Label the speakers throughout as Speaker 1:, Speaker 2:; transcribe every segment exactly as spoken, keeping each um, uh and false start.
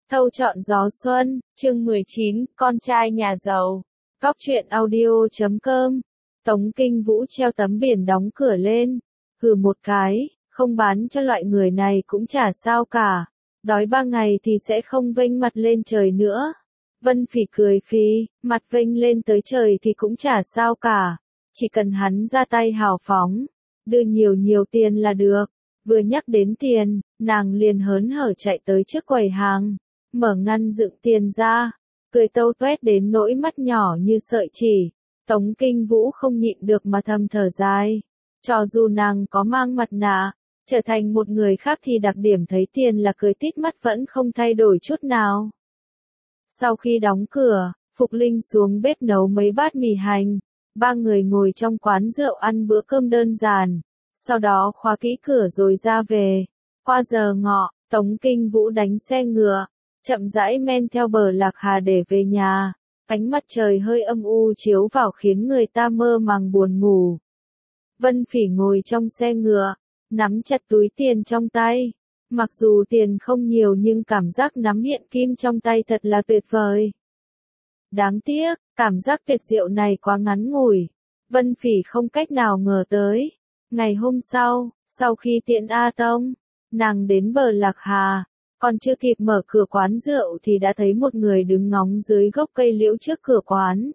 Speaker 1: Thâu chọn gió xuân, chương mười chín, con trai nhà giàu. Góc truyện audio chấm com. Tống Kinh Vũ treo tấm biển đóng cửa lên. Hừ một cái, không bán cho loại người này cũng chả sao cả. Đói ba ngày thì sẽ không vênh mặt lên trời nữa. Vân Phỉ cười phì, mặt vênh lên tới trời thì cũng chả sao cả. Chỉ cần hắn ra tay hào phóng, đưa nhiều nhiều tiền là được. Vừa nhắc đến tiền, nàng liền hớn hở chạy tới trước quầy hàng, mở ngăn dựng tiền ra, cười tâu tuét đến nỗi mắt nhỏ như sợi chỉ. Tống Kinh Vũ không nhịn được mà thầm thở dài. Cho dù nàng có mang mặt nạ, trở thành một người khác thì đặc điểm thấy tiền là cười tít mắt vẫn không thay đổi chút nào. Sau khi đóng cửa, Phục Linh xuống bếp nấu mấy bát mì hành. Ba người ngồi trong quán rượu ăn bữa cơm đơn giản, sau đó khóa kỹ cửa rồi ra về. Qua giờ ngọ, Tống Kinh Vũ đánh xe ngựa, chậm rãi men theo bờ Lạc Hà để về nhà. Ánh mặt trời hơi âm u chiếu vào khiến người ta mơ màng buồn ngủ. Vân Phỉ ngồi trong xe ngựa, nắm chặt túi tiền trong tay. Mặc dù tiền không nhiều nhưng cảm giác nắm hiện kim trong tay thật là tuyệt vời. Đáng tiếc, cảm giác tuyệt diệu này quá ngắn ngủi. Vân Phỉ không cách nào ngờ tới. Ngày hôm sau, sau khi tiễn A Tông, nàng đến bờ Lạc Hà, còn chưa kịp mở cửa quán rượu thì đã thấy một người đứng ngóng dưới gốc cây liễu trước cửa quán.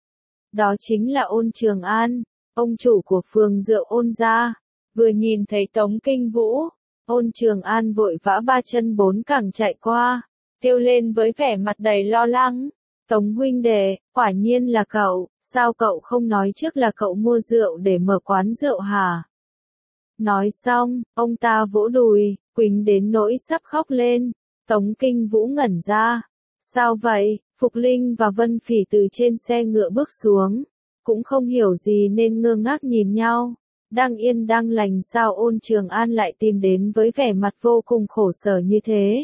Speaker 1: Đó chính là Ôn Trường An, ông chủ của phường rượu Ôn gia. Vừa nhìn thấy Tống Kinh Vũ, Ôn Trường An vội vã ba chân bốn cẳng chạy qua, kêu lên với vẻ mặt đầy lo lắng. Tống huynh đệ, quả nhiên là cậu, sao cậu không nói trước là cậu mua rượu để mở quán rượu hả? Nói xong, ông ta vỗ đùi, quỳnh đến nỗi sắp khóc lên. Tống Kinh Vũ ngẩn ra. Sao vậy? Phục Linh và Vân Phỉ từ trên xe ngựa bước xuống, cũng không hiểu gì nên ngơ ngác nhìn nhau. Đang yên đang lành sao Ôn Trường An lại tìm đến với vẻ mặt vô cùng khổ sở như thế?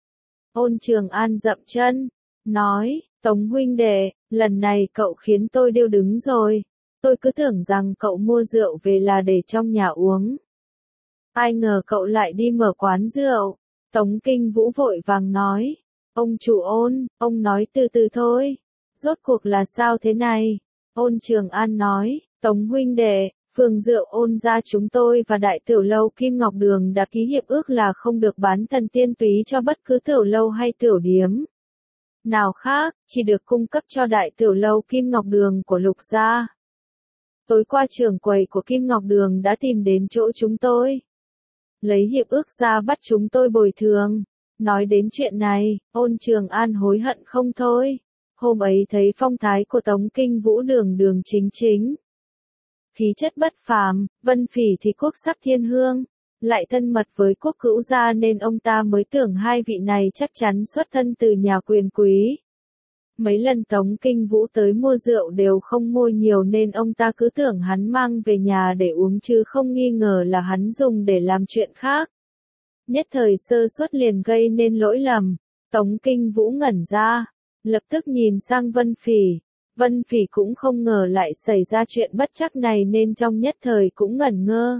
Speaker 1: Ôn Trường An dậm chân, nói, Tống huynh đệ, lần này cậu khiến tôi điêu đứng rồi. Tôi cứ tưởng rằng cậu mua rượu về là để trong nhà uống. Ai ngờ cậu lại đi mở quán rượu. Tống Kinh Vũ vội vàng nói. Ông chủ Ôn, ông nói từ từ thôi. Rốt cuộc là sao thế này? Ôn Trường An nói, Tống huynh đệ, phường rượu Ôn gia chúng tôi và đại tiểu lâu Kim Ngọc Đường đã ký hiệp ước là không được bán thần tiên túy cho bất cứ tiểu lâu hay tiểu điếm nào khác, chỉ được cung cấp cho đại tiểu lâu Kim Ngọc Đường của Lục gia. Tối qua trưởng quầy của Kim Ngọc Đường đã tìm đến chỗ chúng tôi, lấy hiệp ước ra bắt chúng tôi bồi thường. Nói đến chuyện này, Ôn Trường An hối hận không thôi. Hôm ấy thấy phong thái của Tống Kinh Vũ đường đường chính chính, khí chất bất phàm. Vân Phỉ thì quốc sắc thiên hương, lại thân mật với quốc cữu gia nên ông ta mới tưởng hai vị này chắc chắn xuất thân từ nhà quyền quý. Mấy lần Tống Kinh Vũ tới mua rượu đều không mua nhiều nên ông ta cứ tưởng hắn mang về nhà để uống chứ không nghi ngờ là hắn dùng để làm chuyện khác. Nhất thời sơ suất liền gây nên lỗi lầm. Tống Kinh Vũ ngẩn ra, lập tức nhìn sang Vân Phỉ. Vân Phỉ cũng không ngờ lại xảy ra chuyện bất trắc này nên trong nhất thời cũng ngẩn ngơ.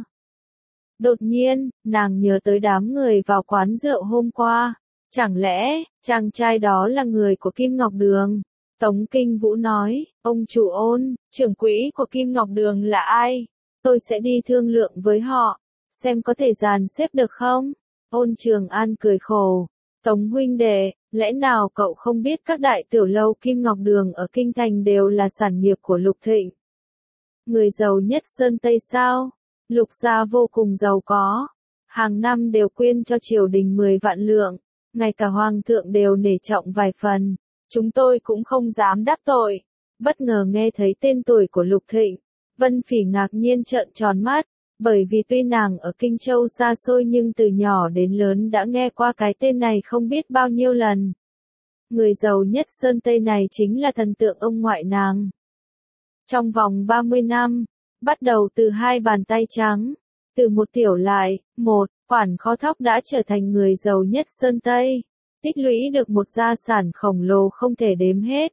Speaker 1: Đột nhiên, nàng nhớ tới đám người vào quán rượu hôm qua. Chẳng lẽ, chàng trai đó là người của Kim Ngọc Đường? Tống Kinh Vũ nói, ông chủ Ôn, trưởng quỹ của Kim Ngọc Đường là ai? Tôi sẽ đi thương lượng với họ, xem có thể dàn xếp được không? Ôn Trường An cười khổ. Tống huynh đệ, lẽ nào cậu không biết các đại tiểu lâu Kim Ngọc Đường ở Kinh Thành đều là sản nghiệp của Lục Thịnh, người giàu nhất Sơn Tây sao? Lục gia vô cùng giàu có, hàng năm đều quyên cho triều đình mười vạn lượng, ngay cả hoàng thượng đều nể trọng vài phần. Chúng tôi cũng không dám đắc tội. Bất ngờ nghe thấy tên tuổi của Lục Thịnh, Vân Phỉ ngạc nhiên trợn tròn mắt, bởi vì tuy nàng ở Kinh Châu xa xôi nhưng từ nhỏ đến lớn đã nghe qua cái tên này không biết bao nhiêu lần. Người giàu nhất Sơn Tây này chính là thần tượng ông ngoại nàng. Trong vòng ba mươi năm, bắt đầu từ hai bàn tay trắng, từ một tiểu lại, một khoản kho thóc đã trở thành người giàu nhất Sơn Tây, tích lũy được một gia sản khổng lồ không thể đếm hết.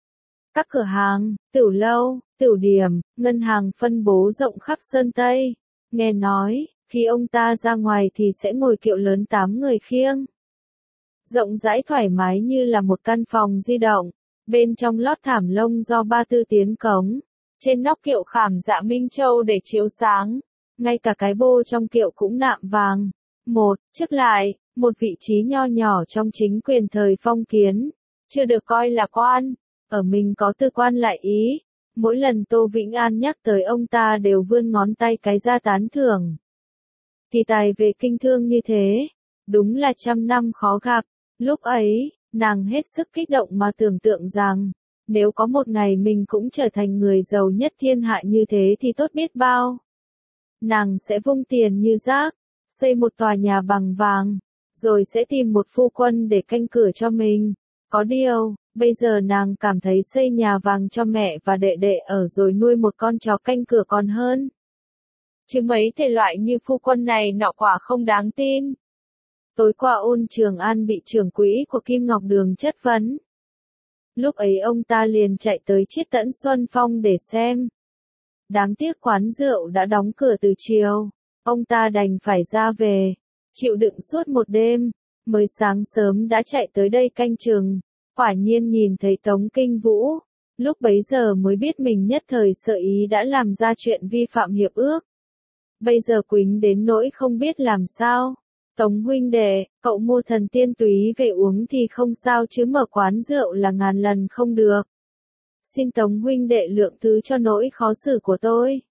Speaker 1: Các cửa hàng, tiểu lâu, tiểu điểm, ngân hàng phân bố rộng khắp Sơn Tây. Nghe nói, khi ông ta ra ngoài thì sẽ ngồi kiệu lớn tám người khiêng. rộng rãi thoải mái như là một căn phòng di động, bên trong lót thảm lông do ba tư tiến cống, trên nóc kiệu khảm dạ minh châu để chiếu sáng, ngay cả cái bô trong kiệu cũng nạm vàng. Một, trước lại, một vị trí nho nhỏ trong chính quyền thời phong kiến, chưa được coi là quan, ở mình có tư quan lại ý. Mỗi lần Tô Vĩnh An nhắc tới ông ta đều vươn ngón tay cái ra tán thưởng. Kỳ tài về kinh thương như thế, đúng là trăm năm khó gặp. Lúc ấy, nàng hết sức kích động mà tưởng tượng rằng, nếu có một ngày mình cũng trở thành người giàu nhất thiên hạ như thế thì tốt biết bao. Nàng sẽ vung tiền như rác, xây một tòa nhà bằng vàng, rồi sẽ tìm một phu quân để canh cửa cho mình. Có điều, bây giờ nàng cảm thấy xây nhà vàng cho mẹ và đệ đệ ở rồi nuôi một con chó canh cửa còn hơn. Chứ mấy thể loại như phu quân này nọ quả không đáng tin. Tối qua Ôn Trường An bị trưởng quỹ của Kim Ngọc Đường chất vấn. Lúc ấy ông ta liền chạy tới Chiết Tẫn Xuân Phong để xem. Đáng tiếc quán rượu đã đóng cửa từ chiều, ông ta đành phải ra về, chịu đựng suốt một đêm, mới sáng sớm đã chạy tới đây canh chừng. Quả nhiên nhìn thấy Tống Kinh Vũ, lúc bấy giờ mới biết mình nhất thời sợ ý đã làm ra chuyện vi phạm hiệp ước. Bây giờ quính đến nỗi không biết làm sao. Tống huynh đệ, cậu mua thần tiên túy về uống thì không sao chứ mở quán rượu là ngàn lần không được. Xin Tống huynh đệ lượng thứ cho nỗi khó xử của tôi.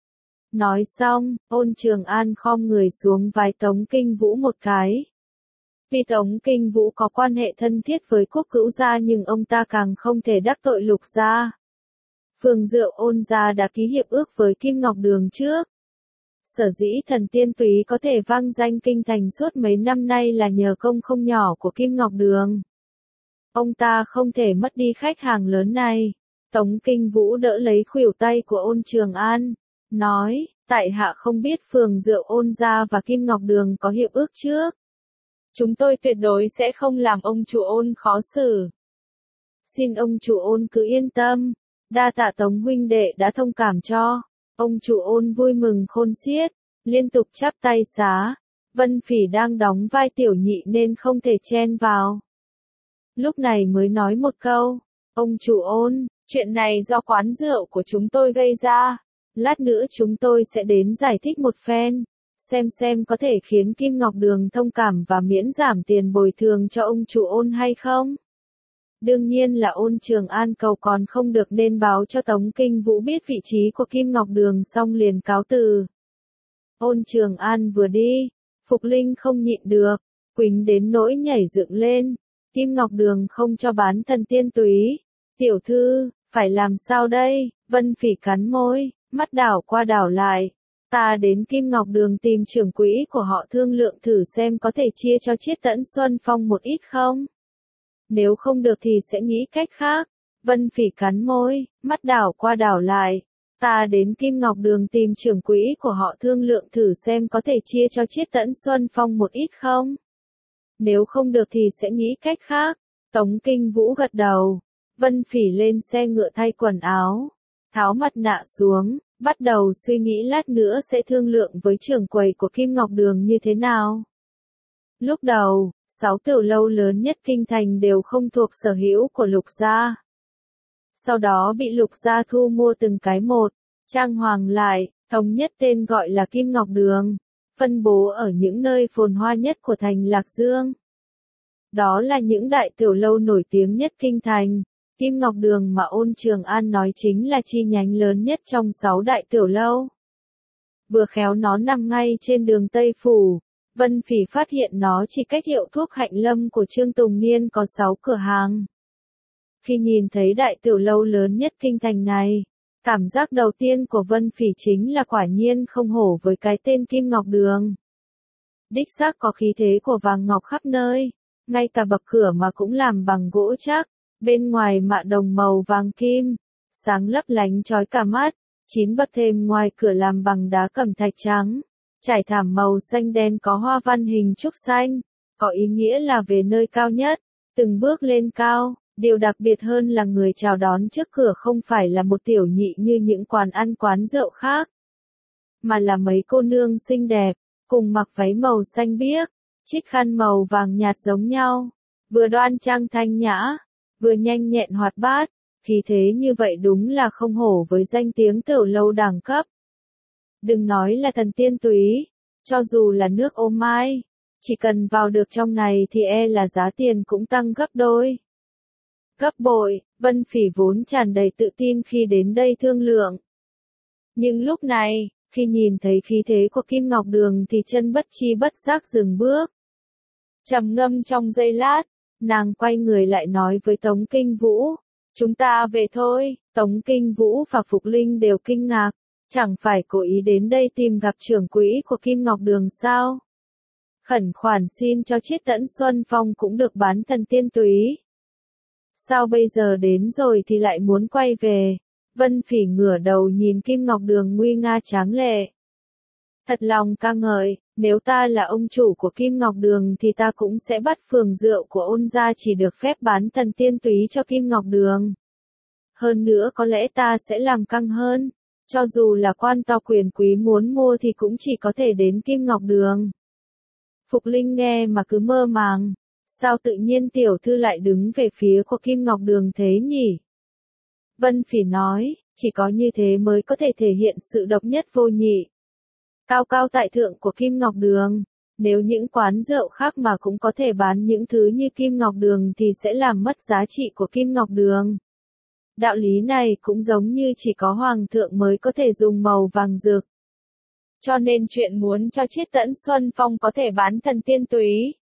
Speaker 1: Nói xong, Ôn Trường An khom người xuống vái Tống Kinh Vũ một cái. Vì Tống Kinh Vũ có quan hệ thân thiết với Quốc Cữu gia nhưng ông ta càng không thể đắc tội Lục gia. Phường rượu Ôn gia đã ký hiệp ước với Kim Ngọc Đường trước. Sở dĩ thần tiên túy có thể vang danh kinh thành suốt mấy năm nay là nhờ công không nhỏ của Kim Ngọc Đường. Ông ta không thể mất đi khách hàng lớn này. Tống Kinh Vũ đỡ lấy khuỷu tay của Ôn Trường An, nói, tại hạ không biết phường rượu Ôn gia và Kim Ngọc Đường có hiệp ước trước. Chúng tôi tuyệt đối sẽ không làm ông chủ Ôn khó xử. Xin ông chủ Ôn cứ yên tâm, đa tạ Tống huynh đệ đã thông cảm cho. Ông chủ Ôn vui mừng khôn xiết, liên tục chắp tay xá. Vân Phỉ đang đóng vai tiểu nhị nên không thể chen vào. Lúc này mới nói một câu, ông chủ Ôn, chuyện này do quán rượu của chúng tôi gây ra. Lát nữa chúng tôi sẽ đến giải thích một phen, xem xem có thể khiến Kim Ngọc Đường thông cảm và miễn giảm tiền bồi thường cho ông chủ Ôn hay không. Đương nhiên là Ôn Trường An cầu còn không được nên báo cho Tống Kinh Vũ biết vị trí của Kim Ngọc Đường xong liền cáo từ. Ôn Trường An vừa đi, Phục Linh không nhịn được, quỳnh đến nỗi nhảy dựng lên. Kim Ngọc Đường không cho bán thần tiên túy. Tiểu thư, phải làm sao đây? Vân Phỉ cắn môi, mắt đảo qua đảo lại. Ta đến Kim Ngọc Đường tìm trưởng quỹ của họ thương lượng thử xem có thể chia cho Chiết Tẫn Xuân Phong một ít không? Nếu không được thì sẽ nghĩ cách khác. Vân Phỉ cắn môi, mắt đảo qua đảo lại. Ta đến Kim Ngọc Đường tìm trưởng quỹ của họ thương lượng thử xem có thể chia cho Chiết Tẫn Xuân Phong một ít không? Nếu không được thì sẽ nghĩ cách khác. Tống Kinh Vũ gật đầu. Vân Phỉ lên xe ngựa thay quần áo, tháo mặt nạ xuống, bắt đầu suy nghĩ lát nữa sẽ thương lượng với trưởng quầy của Kim Ngọc Đường như thế nào. Lúc đầu, sáu tiểu lâu lớn nhất kinh thành đều không thuộc sở hữu của Lục gia. Sau đó bị Lục gia thu mua từng cái một, trang hoàng lại, thống nhất tên gọi là Kim Ngọc Đường, phân bố ở những nơi phồn hoa nhất của thành Lạc Dương. Đó là những đại tiểu lâu nổi tiếng nhất kinh thành. Kim Ngọc Đường mà Ôn Trường An nói chính là chi nhánh lớn nhất trong sáu đại tiểu lâu. Vừa khéo nó nằm ngay trên đường Tây Phủ, Vân Phỉ phát hiện nó chỉ cách hiệu thuốc Hạnh Lâm của Trương Tùng Niên có sáu cửa hàng. Khi nhìn thấy đại tiểu lâu lớn nhất kinh thành này, cảm giác đầu tiên của Vân Phỉ chính là quả nhiên không hổ với cái tên Kim Ngọc Đường. Đích xác có khí thế của vàng ngọc khắp nơi, ngay cả bậc cửa mà cũng làm bằng gỗ chắc. Bên ngoài mạ đồng màu vàng kim, sáng lấp lánh chói cả mắt, chín bậc thềm ngoài cửa làm bằng đá cẩm thạch trắng, trải thảm màu xanh đen có hoa văn hình trúc xanh, có ý nghĩa là về nơi cao nhất, từng bước lên cao, điều đặc biệt hơn là người chào đón trước cửa không phải là một tiểu nhị như những quán ăn quán rượu khác, mà là mấy cô nương xinh đẹp, cùng mặc váy màu xanh biếc, chiếc khăn màu vàng nhạt giống nhau. vừa đoan trang thanh nhã, vừa nhanh nhẹn hoạt bát, khí thế như vậy đúng là không hổ với danh tiếng tiểu lâu đẳng cấp. Đừng nói là thần tiên túy, cho dù là nước ô mai, chỉ cần vào được trong này thì e là giá tiền cũng tăng gấp đôi. Gấp bội, Vân Phỉ vốn tràn đầy tự tin khi đến đây thương lượng. Nhưng lúc này, khi nhìn thấy khí thế của Kim Ngọc Đường thì chân bất chi bất giác dừng bước. Trầm ngâm trong giây lát, nàng quay người lại nói với Tống Kinh Vũ, chúng ta về thôi. Tống Kinh Vũ và Phục Linh đều kinh ngạc, chẳng phải cố ý đến đây tìm gặp trưởng quỹ của Kim Ngọc Đường sao? Khẩn khoản xin cho Chiết Tẫn Xuân Phong cũng được bán thần tiên túy. Sao bây giờ đến rồi thì lại muốn quay về? Vân Phỉ ngửa đầu nhìn Kim Ngọc Đường nguy nga tráng lệ. Thật lòng ca ngợi, nếu ta là ông chủ của Kim Ngọc Đường thì ta cũng sẽ bắt phường rượu của Ôn gia chỉ được phép bán thần tiên túy cho Kim Ngọc Đường. Hơn nữa có lẽ ta sẽ làm căng hơn, cho dù là quan to quyền quý muốn mua thì cũng chỉ có thể đến Kim Ngọc Đường. Phục Linh nghe mà cứ mơ màng, sao tự nhiên tiểu thư lại đứng về phía của Kim Ngọc Đường thế nhỉ? Vân Phỉ nói, chỉ có như thế mới có thể thể hiện sự độc nhất vô nhị. Cao cao tại thượng của Kim Ngọc Đường, nếu những quán rượu khác mà cũng có thể bán những thứ như Kim Ngọc Đường thì sẽ làm mất giá trị của Kim Ngọc Đường. Đạo lý này cũng giống như chỉ có Hoàng thượng mới có thể dùng màu vàng rực. Cho nên chuyện muốn cho Chiết Tẫn Xuân Phong có thể bán thần tiên túy,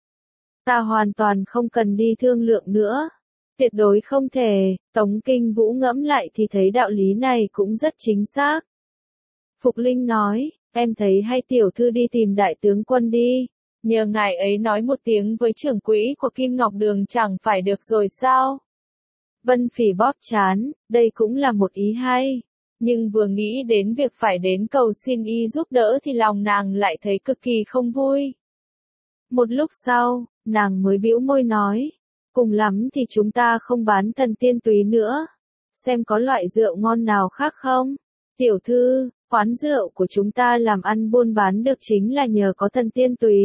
Speaker 1: ta hoàn toàn không cần đi thương lượng nữa. Tuyệt đối không thể. Tống Kinh Vũ ngẫm lại thì thấy đạo lý này cũng rất chính xác. Phục Linh nói, em thấy hay tiểu thư đi tìm đại tướng quân đi, nhờ ngài ấy nói một tiếng với trưởng quỹ của Kim Ngọc Đường chẳng phải được rồi sao? Vân Phỉ bóp trán, đây cũng là một ý hay, nhưng vừa nghĩ đến việc phải đến cầu xin y giúp đỡ thì lòng nàng lại thấy cực kỳ không vui. Một lúc sau, nàng mới bĩu môi nói, cùng lắm thì chúng ta không bán thần tiên túy nữa, xem có loại rượu ngon nào khác không? Tiểu thư, quán rượu của chúng ta làm ăn buôn bán được chính là nhờ có thần tiên túy.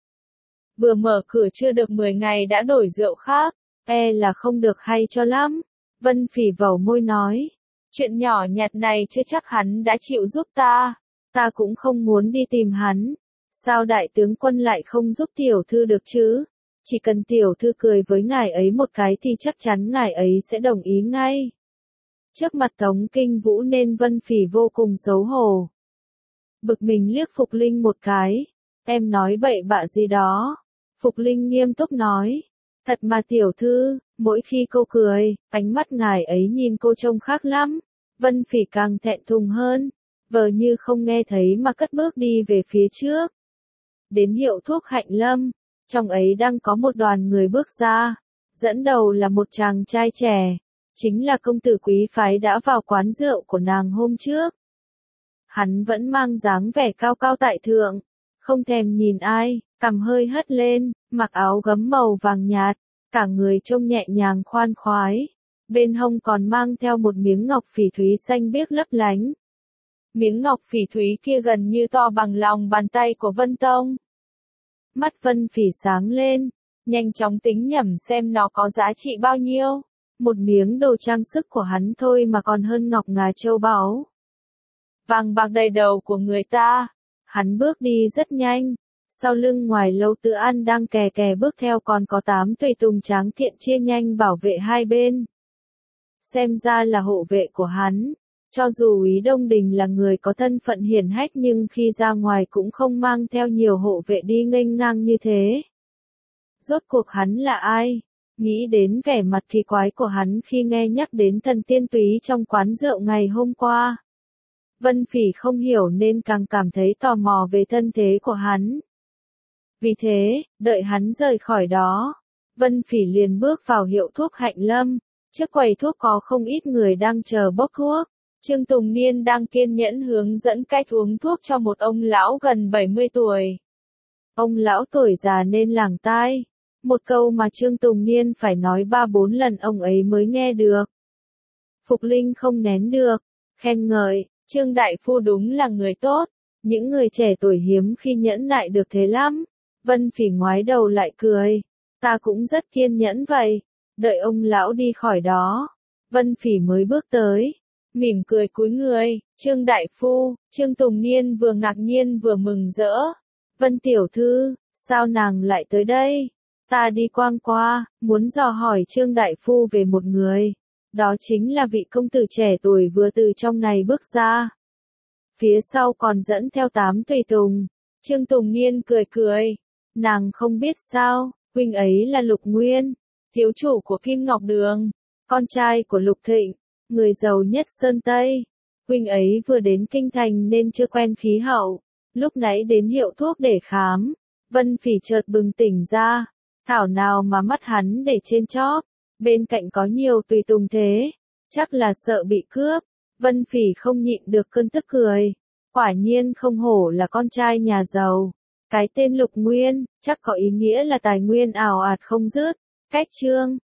Speaker 1: Vừa mở cửa chưa được mười ngày đã đổi rượu khác, e là không được hay cho lắm. Vân Phỉ vẩu môi nói, chuyện nhỏ nhặt này chưa chắc hắn đã chịu giúp ta, ta cũng không muốn đi tìm hắn. Sao đại tướng quân lại không giúp tiểu thư được chứ? Chỉ cần tiểu thư cười với ngài ấy một cái thì chắc chắn ngài ấy sẽ đồng ý ngay. Trước mặt Tống Kinh Vũ nên Vân Phỉ vô cùng xấu hổ. Bực mình liếc Phục Linh một cái, em nói bậy bạ gì đó? Phục Linh nghiêm túc nói, thật mà tiểu thư, mỗi khi cô cười, ánh mắt ngài ấy nhìn cô trông khác lắm. Vân Phỉ càng thẹn thùng hơn, vờ như không nghe thấy mà cất bước đi về phía trước. Đến hiệu thuốc Hạnh Lâm, trong ấy đang có một đoàn người bước ra, dẫn đầu là một chàng trai trẻ, chính là công tử quý phái đã vào quán rượu của nàng hôm trước. Hắn vẫn mang dáng vẻ cao cao tại thượng, không thèm nhìn ai, cằm hơi hất lên, mặc áo gấm màu vàng nhạt, cả người trông nhẹ nhàng khoan khoái, bên hông còn mang theo một miếng ngọc phỉ thúy xanh biếc lấp lánh. Miếng ngọc phỉ thúy kia gần như to bằng lòng bàn tay của Vân Tông. Mắt Vân Phỉ sáng lên, nhanh chóng tính nhẩm xem nó có giá trị bao nhiêu. Một miếng đồ trang sức của hắn thôi mà còn hơn ngọc ngà châu báu. Vàng bạc đầy đầu của người ta. Hắn bước đi rất nhanh. Sau lưng ngoài lâu tự ăn đang kè kè bước theo còn có tám tùy tùng tráng thiện chia nhanh bảo vệ hai bên. Xem ra là hộ vệ của hắn. Cho dù Úy Đông Đình là người có thân phận hiển hách nhưng khi ra ngoài cũng không mang theo nhiều hộ vệ đi nghênh ngang như thế. Rốt cuộc hắn là ai? Nghĩ đến vẻ mặt kỳ quái của hắn khi nghe nhắc đến thần tiên túy trong quán rượu ngày hôm qua. Vân Phỉ không hiểu nên càng cảm thấy tò mò về thân thế của hắn. Vì thế, đợi hắn rời khỏi đó, Vân Phỉ liền bước vào hiệu thuốc Hạnh Lâm. Trước quầy thuốc có không ít người đang chờ bốc thuốc. Trương Tùng Niên đang kiên nhẫn hướng dẫn cách uống thuốc cho một ông lão gần bảy mươi tuổi. Ông lão tuổi già nên làng tai. Một câu mà Trương Tùng Niên phải nói ba bốn lần ông ấy mới nghe được. Phục Linh không nén được, khen ngợi, Trương Đại Phu đúng là người tốt, những người trẻ tuổi hiếm khi nhẫn nại được thế lắm. Vân Phỉ ngoái đầu lại cười, Ta cũng rất kiên nhẫn vậy. Đợi ông lão đi khỏi đó. Vân Phỉ mới bước tới. Mỉm cười cúi người. Trương đại phu, Trương Tùng Niên vừa ngạc nhiên vừa mừng rỡ. Vân tiểu thư, sao nàng lại tới đây? Ta đi quang qua, muốn dò hỏi Trương đại phu về một người. Đó chính là vị công tử trẻ tuổi vừa từ trong này bước ra. Phía sau còn dẫn theo tám tùy tùng. Trương Tùng Niên cười cười. Nàng không biết sao, huynh ấy là Lục Nguyên, thiếu chủ của Kim Ngọc Đường, con trai của Lục Thịnh, người giàu nhất Sơn Tây. Huynh ấy vừa đến kinh thành nên chưa quen khí hậu, lúc nãy đến hiệu thuốc để khám. Vân Phỉ chợt bừng tỉnh ra, thảo nào mà mắt hắn để trên chóp, bên cạnh có nhiều tùy tùng thế, chắc là sợ bị cướp. Vân Phỉ không nhịn được cơn tức cười, quả nhiên không hổ là con trai nhà giàu. Cái tên Lục Nguyên, chắc có ý nghĩa là tài nguyên ào ạt không dứt. Cách chương